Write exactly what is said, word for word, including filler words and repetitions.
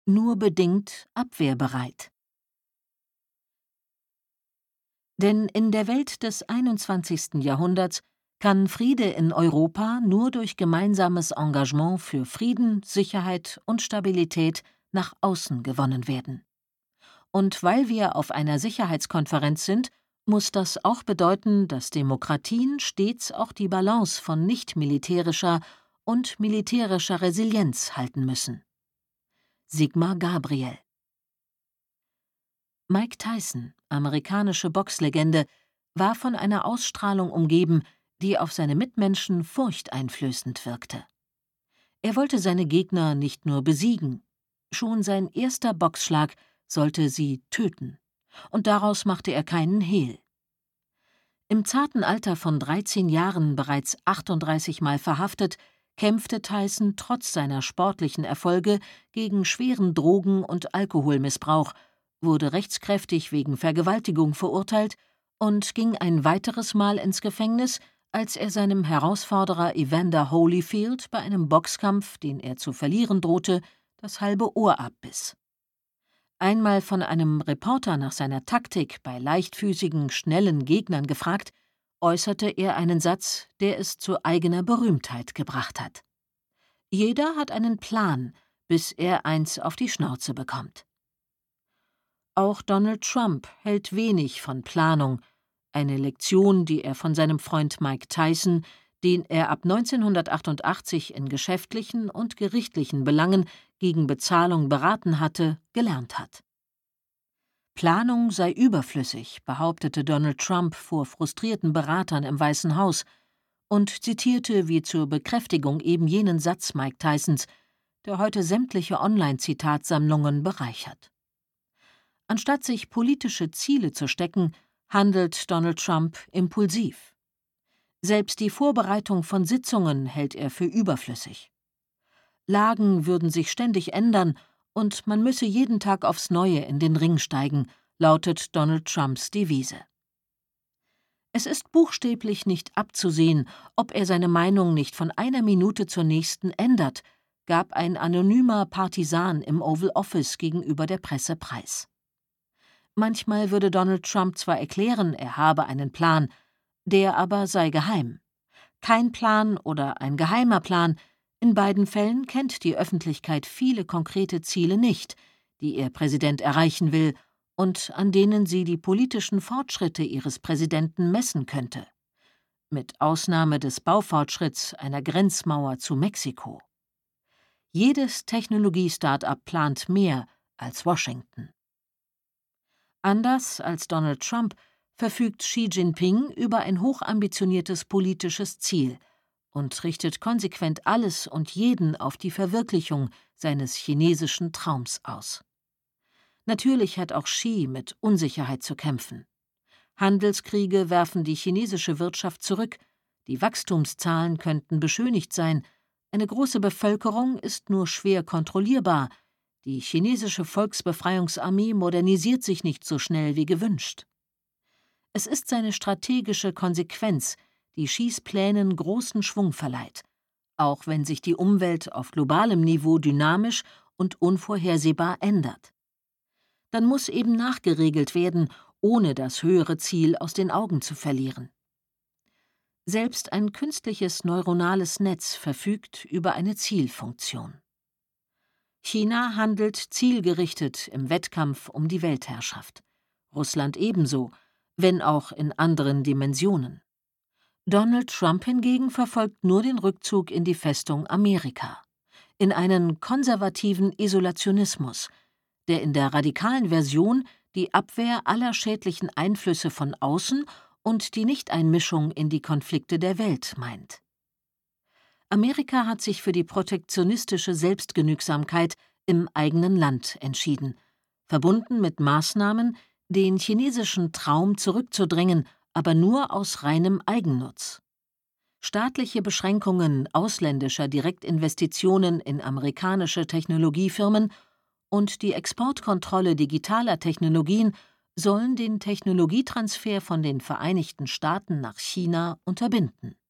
nur bedingt abwehrbereit. Denn in der Welt des einundzwanzigsten Jahrhunderts kann Friede in Europa nur durch gemeinsames Engagement für Frieden, Sicherheit und Stabilität nach außen gewonnen werden. Und weil wir auf einer Sicherheitskonferenz sind, muss das auch bedeuten, dass Demokratien stets auch die Balance von nicht-militärischer und militärischer Resilienz halten müssen. Sigmar Gabriel. Mike Tyson, amerikanische Boxlegende, war von einer Ausstrahlung umgeben, die auf seine Mitmenschen furchteinflößend wirkte. Er wollte seine Gegner nicht nur besiegen, schon sein erster Boxschlag sollte sie töten, und daraus machte er keinen Hehl. Im zarten Alter von dreizehn Jahren bereits achtunddreißig Mal verhaftet, kämpfte Tyson trotz seiner sportlichen Erfolge gegen schweren Drogen- und Alkoholmissbrauch, wurde rechtskräftig wegen Vergewaltigung verurteilt und ging ein weiteres Mal ins Gefängnis, als er seinem Herausforderer Evander Holyfield bei einem Boxkampf, den er zu verlieren drohte, das halbe Ohr abbiss. Einmal von einem Reporter nach seiner Taktik bei leichtfüßigen, schnellen Gegnern gefragt, äußerte er einen Satz, der es zu eigener Berühmtheit gebracht hat: Jeder hat einen Plan, bis er eins auf die Schnauze bekommt. Auch Donald Trump hält wenig von Planung, eine Lektion, die er von seinem Freund Mike Tyson, den er ab neunzehnhundertachtundachtzig in geschäftlichen und gerichtlichen Belangen gegen Bezahlung beraten hatte, gelernt hat. Planung sei überflüssig, behauptete Donald Trump vor frustrierten Beratern im Weißen Haus und zitierte wie zur Bekräftigung eben jenen Satz Mike Tysons, der heute sämtliche Online-Zitatsammlungen bereichert. Anstatt sich politische Ziele zu stecken, handelt Donald Trump impulsiv. Selbst die Vorbereitung von Sitzungen hält er für überflüssig. Lagen würden sich ständig ändern und man müsse jeden Tag aufs Neue in den Ring steigen, lautet Donald Trumps Devise. Es ist buchstäblich nicht abzusehen, ob er seine Meinung nicht von einer Minute zur nächsten ändert, gab ein anonymer Partisan im Oval Office gegenüber der Presse preis. Manchmal würde Donald Trump zwar erklären, er habe einen Plan, der aber sei geheim. Kein Plan oder ein geheimer Plan, in beiden Fällen kennt die Öffentlichkeit viele konkrete Ziele nicht, die ihr Präsident erreichen will und an denen sie die politischen Fortschritte ihres Präsidenten messen könnte. Mit Ausnahme des Baufortschritts einer Grenzmauer zu Mexiko. Jedes Technologie-Start-up plant mehr als Washington. Anders als Donald Trump verfügt Xi Jinping über ein hochambitioniertes politisches Ziel und richtet konsequent alles und jeden auf die Verwirklichung seines chinesischen Traums aus. Natürlich hat auch Xi mit Unsicherheit zu kämpfen. Handelskriege werfen die chinesische Wirtschaft zurück, die Wachstumszahlen könnten beschönigt sein, eine große Bevölkerung ist nur schwer kontrollierbar, die chinesische Volksbefreiungsarmee modernisiert sich nicht so schnell wie gewünscht. Es ist seine strategische Konsequenz, die Xis Plänen großen Schwung verleiht, auch wenn sich die Umwelt auf globalem Niveau dynamisch und unvorhersehbar ändert. Dann muss eben nachgeregelt werden, ohne das höhere Ziel aus den Augen zu verlieren. Selbst ein künstliches neuronales Netz verfügt über eine Zielfunktion. China handelt zielgerichtet im Wettkampf um die Weltherrschaft. Russland ebenso, wenn auch in anderen Dimensionen. Donald Trump hingegen verfolgt nur den Rückzug in die Festung Amerika, in einen konservativen Isolationismus, der in der radikalen Version die Abwehr aller schädlichen Einflüsse von außen und die Nichteinmischung in die Konflikte der Welt meint. Amerika hat sich für die protektionistische Selbstgenügsamkeit im eigenen Land entschieden, verbunden mit Maßnahmen, den chinesischen Traum zurückzudrängen, aber nur aus reinem Eigennutz. Staatliche Beschränkungen ausländischer Direktinvestitionen in amerikanische Technologiefirmen und die Exportkontrolle digitaler Technologien sollen den Technologietransfer von den Vereinigten Staaten nach China unterbinden.